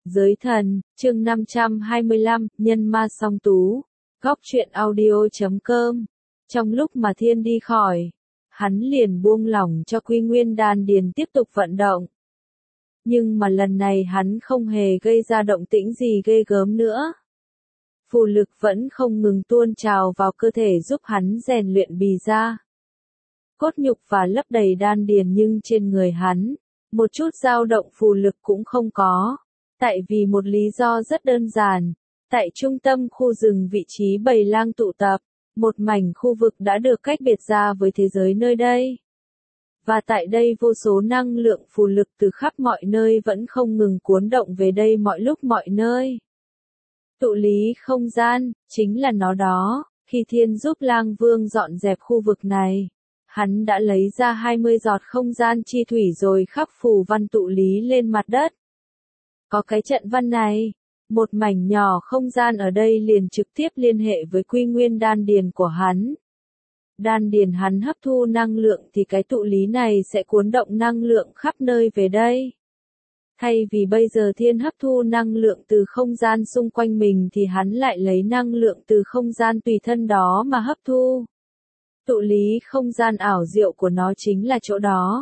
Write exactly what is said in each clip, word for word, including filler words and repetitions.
Giới thần, chương năm trăm hai mươi lăm, nhân ma song tú. Góc truyện audio chấm com. Trong lúc mà Thiên đi khỏi, hắn liền buông lỏng cho Quy Nguyên Đan Điền tiếp tục vận động. Nhưng mà lần này hắn không hề gây ra động tĩnh gì ghê gớm nữa. Phù lực vẫn không ngừng tuôn trào vào cơ thể giúp hắn rèn luyện bì ra. Cốt nhục và lấp đầy đan điền, nhưng trên người hắn, một chút dao động phù lực cũng không có. Tại vì một lý do rất đơn giản, tại trung tâm khu rừng vị trí bầy lang tụ tập, một mảnh khu vực đã được cách biệt ra với thế giới nơi đây. Và tại đây vô số năng lượng phù lực từ khắp mọi nơi vẫn không ngừng cuốn động về đây mọi lúc mọi nơi. Tụ lý không gian, chính là nó đó. Khi Thiên giúp Lang Vương dọn dẹp khu vực này, hắn đã lấy ra hai mươi giọt không gian chi thủy rồi khắc phù văn tụ lý lên mặt đất. Có cái trận văn này, một mảnh nhỏ không gian ở đây liền trực tiếp liên hệ với Quy Nguyên Đan Điền của hắn. Đan điền hắn hấp thu năng lượng thì cái tụ lý này sẽ cuốn động năng lượng khắp nơi về đây. Thay vì bây giờ Thiên hấp thu năng lượng từ không gian xung quanh mình thì hắn lại lấy năng lượng từ không gian tùy thân đó mà hấp thu. Tụ lý không gian ảo diệu của nó chính là chỗ đó.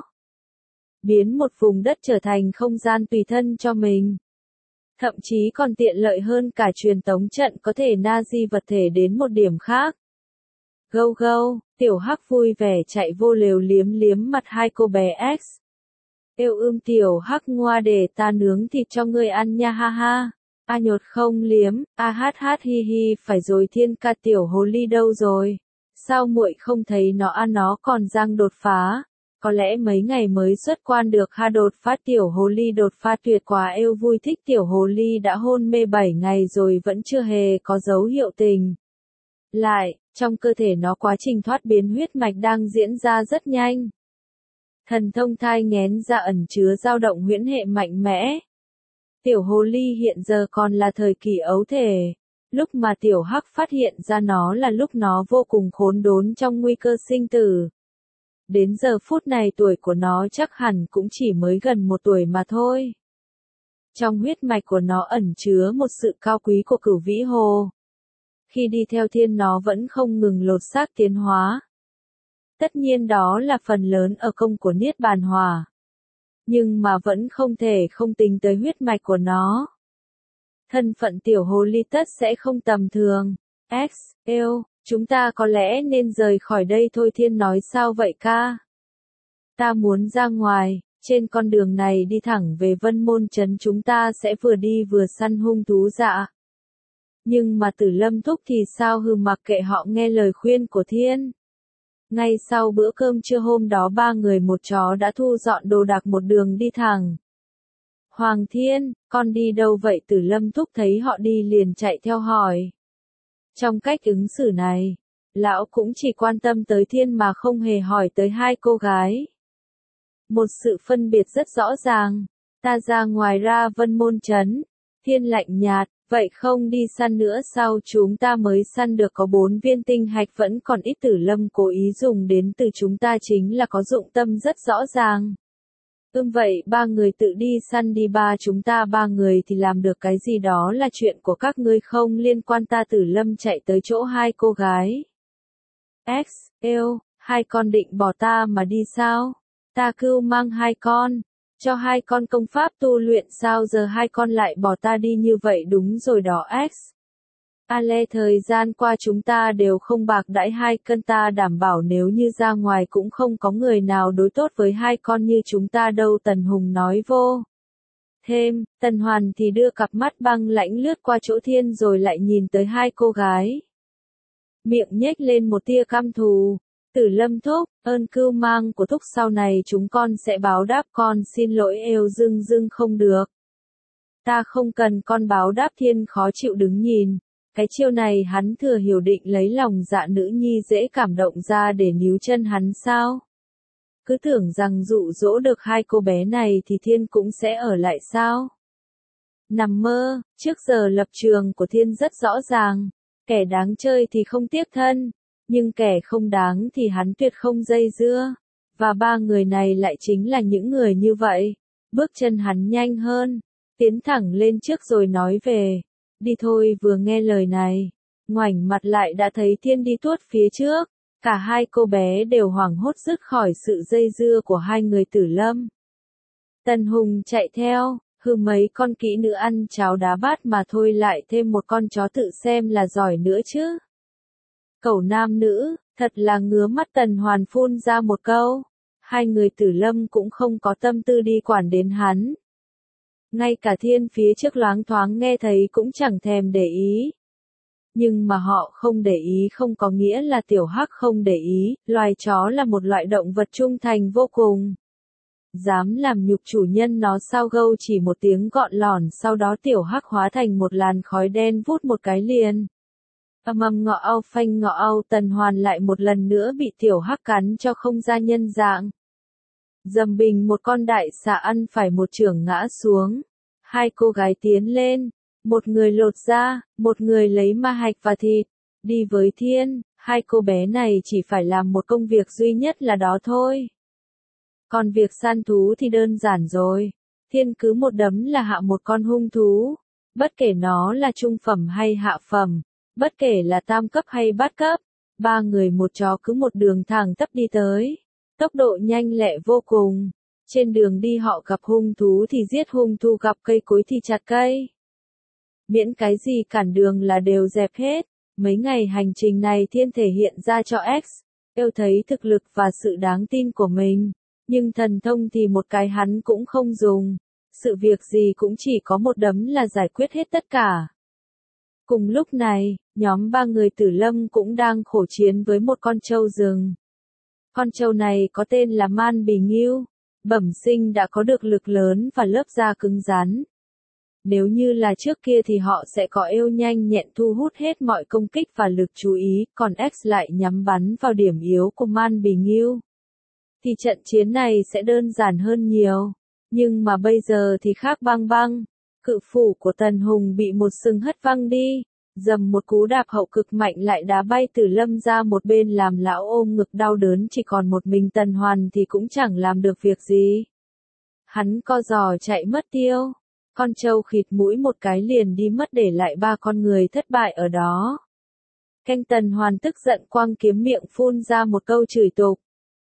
Biến một vùng đất trở thành không gian tùy thân cho mình. Thậm chí còn tiện lợi hơn cả truyền tống trận, có thể na di vật thể đến một điểm khác. Gâu gâu, tiểu hắc vui vẻ chạy vô lều liếm liếm mặt hai cô bé X. Yêu ưm tiểu hắc ngoa, để ta nướng thịt cho ngươi ăn nha ha ha. A nhột không liếm, a hát hát hi hi, phải rồi Thiên ca, tiểu hồ ly đâu rồi? Sao muội không thấy nó ăn, nó còn đang đột phá? Có lẽ mấy ngày mới xuất quan được ha. Đột phá, tiểu hồ ly đột phá tuyệt quá, yêu vui thích. Tiểu hồ ly đã hôn mê bảy ngày rồi vẫn chưa hề có dấu hiệu tình. Lại, trong cơ thể nó quá trình thoát biến huyết mạch đang diễn ra rất nhanh. Thần thông thai nghén ra ẩn chứa dao động huyễn hệ mạnh mẽ. Tiểu hồ ly hiện giờ còn là thời kỳ ấu thể. Lúc mà tiểu hắc phát hiện ra nó là lúc nó vô cùng khốn đốn trong nguy cơ sinh tử. Đến giờ phút này tuổi của nó chắc hẳn cũng chỉ mới gần một tuổi mà thôi. Trong huyết mạch của nó ẩn chứa một sự cao quý của cửu vĩ hồ. Khi đi theo Thiên nó vẫn không ngừng lột xác tiến hóa. Tất nhiên đó là phần lớn ở công của Niết Bàn Hỏa. Nhưng mà vẫn không thể không tính tới huyết mạch của nó. Thân phận tiểu hồ ly tất sẽ không tầm thường. X, yêu, chúng ta có lẽ nên rời khỏi đây thôi. Thiên nói, sao vậy ca? Ta muốn ra ngoài, trên con đường này đi thẳng về Vân Môn Trấn, chúng ta sẽ vừa đi vừa săn hung thú dạ. Nhưng mà Tử Lâm thúc thì sao? Hừ, mặc kệ họ, nghe lời khuyên của Thiên. Ngay sau bữa cơm trưa hôm đó, ba người một chó đã thu dọn đồ đạc một đường đi thẳng. Hoàng Thiên, con đi đâu vậy? Tử Lâm thúc thấy họ đi liền chạy theo hỏi. Trong cách ứng xử này, lão cũng chỉ quan tâm tới Thiên mà không hề hỏi tới hai cô gái. Một sự phân biệt rất rõ ràng. Ta ra ngoài ra Vân Môn Trấn. Thiên lạnh nhạt, vậy không đi săn nữa sao? Chúng ta mới săn được có bốn viên tinh hạch, vẫn còn ít. Tử Lâm cố ý dùng đến từ chúng ta chính là có dụng tâm rất rõ ràng. Ưm vậy ba người tự đi săn đi, ba chúng ta ba người thì làm được cái gì, đó là chuyện của các ngươi, không liên quan ta. Tử Lâm chạy tới chỗ hai cô gái. X, yêu, hai con định bỏ ta mà đi sao? Ta cưu mang hai con, cho hai con công pháp tu luyện sao giờ hai con lại bỏ ta đi như vậy? Đúng rồi đó X. Ale, thời gian qua chúng ta đều không bạc đãi hai cân, ta đảm bảo nếu như ra ngoài cũng không có người nào đối tốt với hai con như chúng ta đâu. Tần Hùng nói vô. Thêm, Tần Hoàn thì đưa cặp mắt băng lãnh lướt qua chỗ Thiên rồi lại nhìn tới hai cô gái. Miệng nhếch lên một tia căm thù. Tử Lâm thúc, ơn cưu mang của thúc, sau này chúng con sẽ báo đáp. Con xin lỗi, êu dưng dưng không được. Ta không cần con báo đáp. Thiên khó chịu đứng nhìn. Cái chiêu này hắn thừa hiểu, định lấy lòng dạ nữ nhi dễ cảm động ra để níu chân hắn sao? Cứ tưởng rằng dụ dỗ được hai cô bé này thì Thiên cũng sẽ ở lại sao? Nằm mơ, trước giờ lập trường của Thiên rất rõ ràng. Kẻ đáng chơi thì không tiếc thân, nhưng kẻ không đáng thì hắn tuyệt không dây dưa. Và ba người này lại chính là những người như vậy. Bước chân hắn nhanh hơn. tiến thẳng lên trước rồi nói về. Đi thôi, vừa nghe lời này. Ngoảnh mặt lại đã thấy Thiên đi tuốt phía trước. Cả hai cô bé đều hoảng hốt dứt khỏi sự dây dưa của hai người Tử Lâm. Tần Hùng chạy theo, hừ mấy con kỹ nữ ăn cháo đá bát mà thôi lại thêm một con chó tự xem là giỏi nữa chứ. Cẩu nam nữ, thật là ngứa mắt. Tần Hoàn phun ra một câu. Hai người Tử Lâm cũng không có tâm tư đi quản đến hắn. Ngay cả Thiên phía trước loáng thoáng nghe thấy cũng chẳng thèm để ý. Nhưng mà họ không để ý không có nghĩa là Tiểu Hắc không để ý, loài chó là một loại động vật trung thành vô cùng. Dám làm nhục chủ nhân nó sao gâu chỉ một tiếng gọn lỏn, sau đó Tiểu Hắc hóa thành một làn khói đen vút một cái liền. Ầm ầm ngọ au phanh ngọ au, Tần Hoàn lại một lần nữa bị Tiểu Hắc cắn cho không ra nhân dạng. Dầm bình một con đại xà ăn phải một chưởng ngã xuống. Hai cô gái tiến lên, một người lột da, một người lấy ma hạch và thịt, đi với Thiên. Hai cô bé này chỉ phải làm một công việc duy nhất là đó thôi. Còn việc săn thú thì đơn giản rồi. Thiên cứ một đấm là hạ một con hung thú. Bất kể nó là trung phẩm hay hạ phẩm, bất kể là tam cấp hay bát cấp, ba người một chó cứ một đường thẳng tắp đi tới. Tốc độ nhanh lẹ vô cùng. Trên đường đi họ gặp hung thú thì giết hung thú, gặp cây cối thì chặt cây. Miễn cái gì cản đường là đều dẹp hết. Mấy ngày hành trình này Thiên thể hiện ra cho X, yêu thấy thực lực và sự đáng tin của mình. Nhưng thần thông thì một cái hắn cũng không dùng. Sự việc gì cũng chỉ có một đấm là giải quyết hết tất cả. Cùng lúc này, nhóm ba người Tử Lâm cũng đang khổ chiến với một con trâu rừng. Con trâu này có tên là Man Bì Nghiêu. Bẩm sinh đã có được lực lớn và lớp da cứng rắn. Nếu như là trước kia thì họ sẽ có eo nhanh nhẹn thu hút hết mọi công kích và lực chú ý, còn X lại nhắm bắn vào điểm yếu của Man Bì Nghiêu. Thì trận chiến này sẽ đơn giản hơn nhiều. Nhưng mà bây giờ thì khác băng băng. Cự phủ của Tần Hùng bị một sừng hất văng đi. Dầm một cú đạp hậu cực mạnh lại đá bay Tử Lâm ra một bên làm lão ôm ngực đau đớn, chỉ còn một mình Tần Hoàn thì cũng chẳng làm được việc gì. Hắn co giò chạy mất tiêu. Con trâu khịt mũi một cái liền đi mất để lại ba con người thất bại ở đó. Canh Tần Hoàn tức giận quăng kiếm miệng phun ra một câu chửi tục.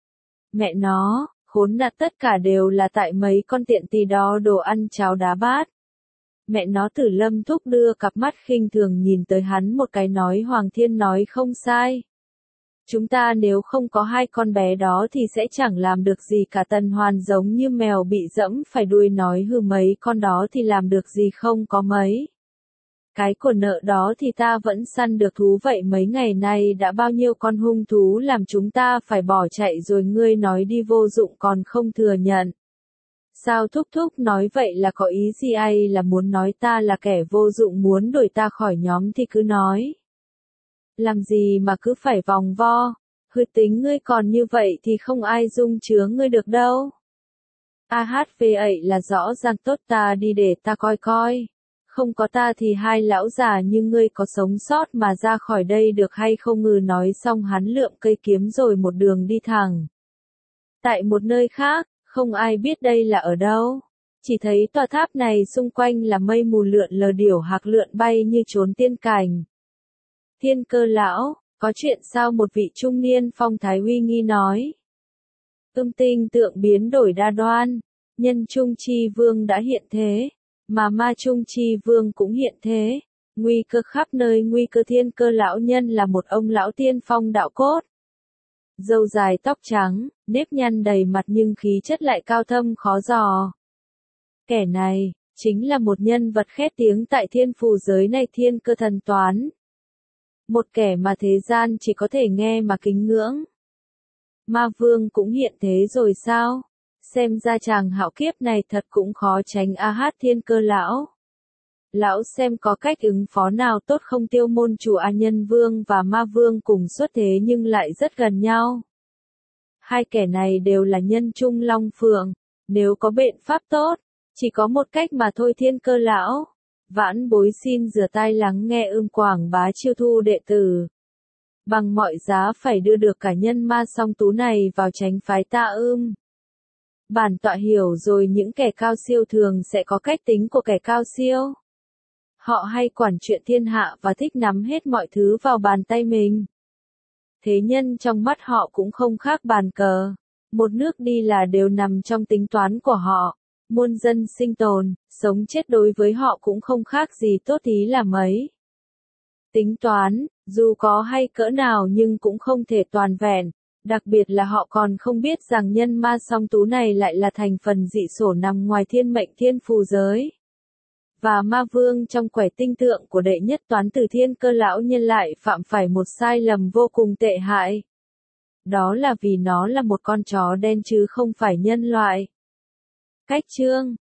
Mẹ nó, khốn nạn, tất cả đều là tại mấy con tiện tì đó đồ ăn cháo đá bát. Mẹ nó. Tử Lâm thúc đưa cặp mắt khinh thường nhìn tới hắn một cái nói Hoàng Thiên nói không sai. Chúng ta nếu không có hai con bé đó thì sẽ chẳng làm được gì cả. Tần Hoàn giống như mèo bị dẫm phải đuôi nói hừ mấy con đó thì làm được gì không có mấy. Cái của nợ đó thì ta vẫn săn được thú vậy mấy ngày nay đã bao nhiêu con hung thú làm chúng ta phải bỏ chạy rồi ngươi nói đi vô dụng còn không thừa nhận. Sao thúc thúc nói vậy là có ý gì, ai là muốn nói ta là kẻ vô dụng muốn đuổi ta khỏi nhóm thì cứ nói. Làm gì mà cứ phải vòng vo, hư tính ngươi còn như vậy thì không ai dung chứa ngươi được đâu. A hát vê ấy là rõ ràng tốt, ta đi để ta coi coi. Không có ta thì hai lão già như ngươi có sống sót mà ra khỏi đây được hay không? Ngừ nói xong hắn lượm cây kiếm rồi một đường đi thẳng. Tại một nơi khác, không ai biết đây là ở đâu. Chỉ thấy tòa tháp này xung quanh là mây mù lượn lờ, điểu hạc lượn bay như trốn tiên cảnh. Thiên Cơ lão, có chuyện sao? Một vị trung niên phong thái uy nghi nói. Ưm tinh tượng biến đổi đa đoan, nhân Trung Chi Vương đã hiện thế, mà ma Trung Chi Vương cũng hiện thế. Nguy cơ khắp nơi, nguy cơ. Thiên Cơ lão nhân là một ông lão tiên phong đạo cốt. Râu dài tóc trắng, nếp nhăn đầy mặt nhưng khí chất lại cao thâm khó dò. Kẻ này, chính là một nhân vật khét tiếng tại thiên phù giới này, Thiên Cơ thần toán. Một kẻ mà thế gian chỉ có thể nghe mà kính ngưỡng. Ma Vương cũng hiện thế rồi sao? Xem ra chàng hạo kiếp này thật cũng khó tránh. A hát Thiên Cơ lão. Lão xem có cách ứng phó nào tốt không? Tiêu môn chủ A Nhân Vương và Ma Vương cùng xuất thế nhưng lại rất gần nhau. Hai kẻ này đều là nhân trung long phượng. Nếu có biện pháp tốt, chỉ có một cách mà thôi. Thiên Cơ lão. Vãn bối xin rửa tai lắng nghe. Ưm Quảng Bá chiêu thu đệ tử. Bằng mọi giá phải đưa được cả nhân ma song tú này vào chánh phái ta. Ưm. Bản tọa hiểu rồi, những kẻ cao siêu thường sẽ có cách tính của kẻ cao siêu. Họ hay quản chuyện thiên hạ và thích nắm hết mọi thứ vào bàn tay mình. Thế nhân trong mắt họ cũng không khác bàn cờ. Một nước đi là đều nằm trong tính toán của họ. Muôn dân sinh tồn, sống chết đối với họ cũng không khác gì tốt tí là mấy. Tính toán, dù có hay cỡ nào nhưng cũng không thể toàn vẹn. Đặc biệt là họ còn không biết rằng nhân ma song tú này lại là thành phần dị sổ nằm ngoài thiên mệnh thiên phù giới. Và ma vương trong quẻ tinh tượng của đệ nhất toán từ Thiên Cơ lão nhân lại phạm phải một sai lầm vô cùng tệ hại. Đó là vì nó là một con chó đen chứ không phải nhân loại. Cách chương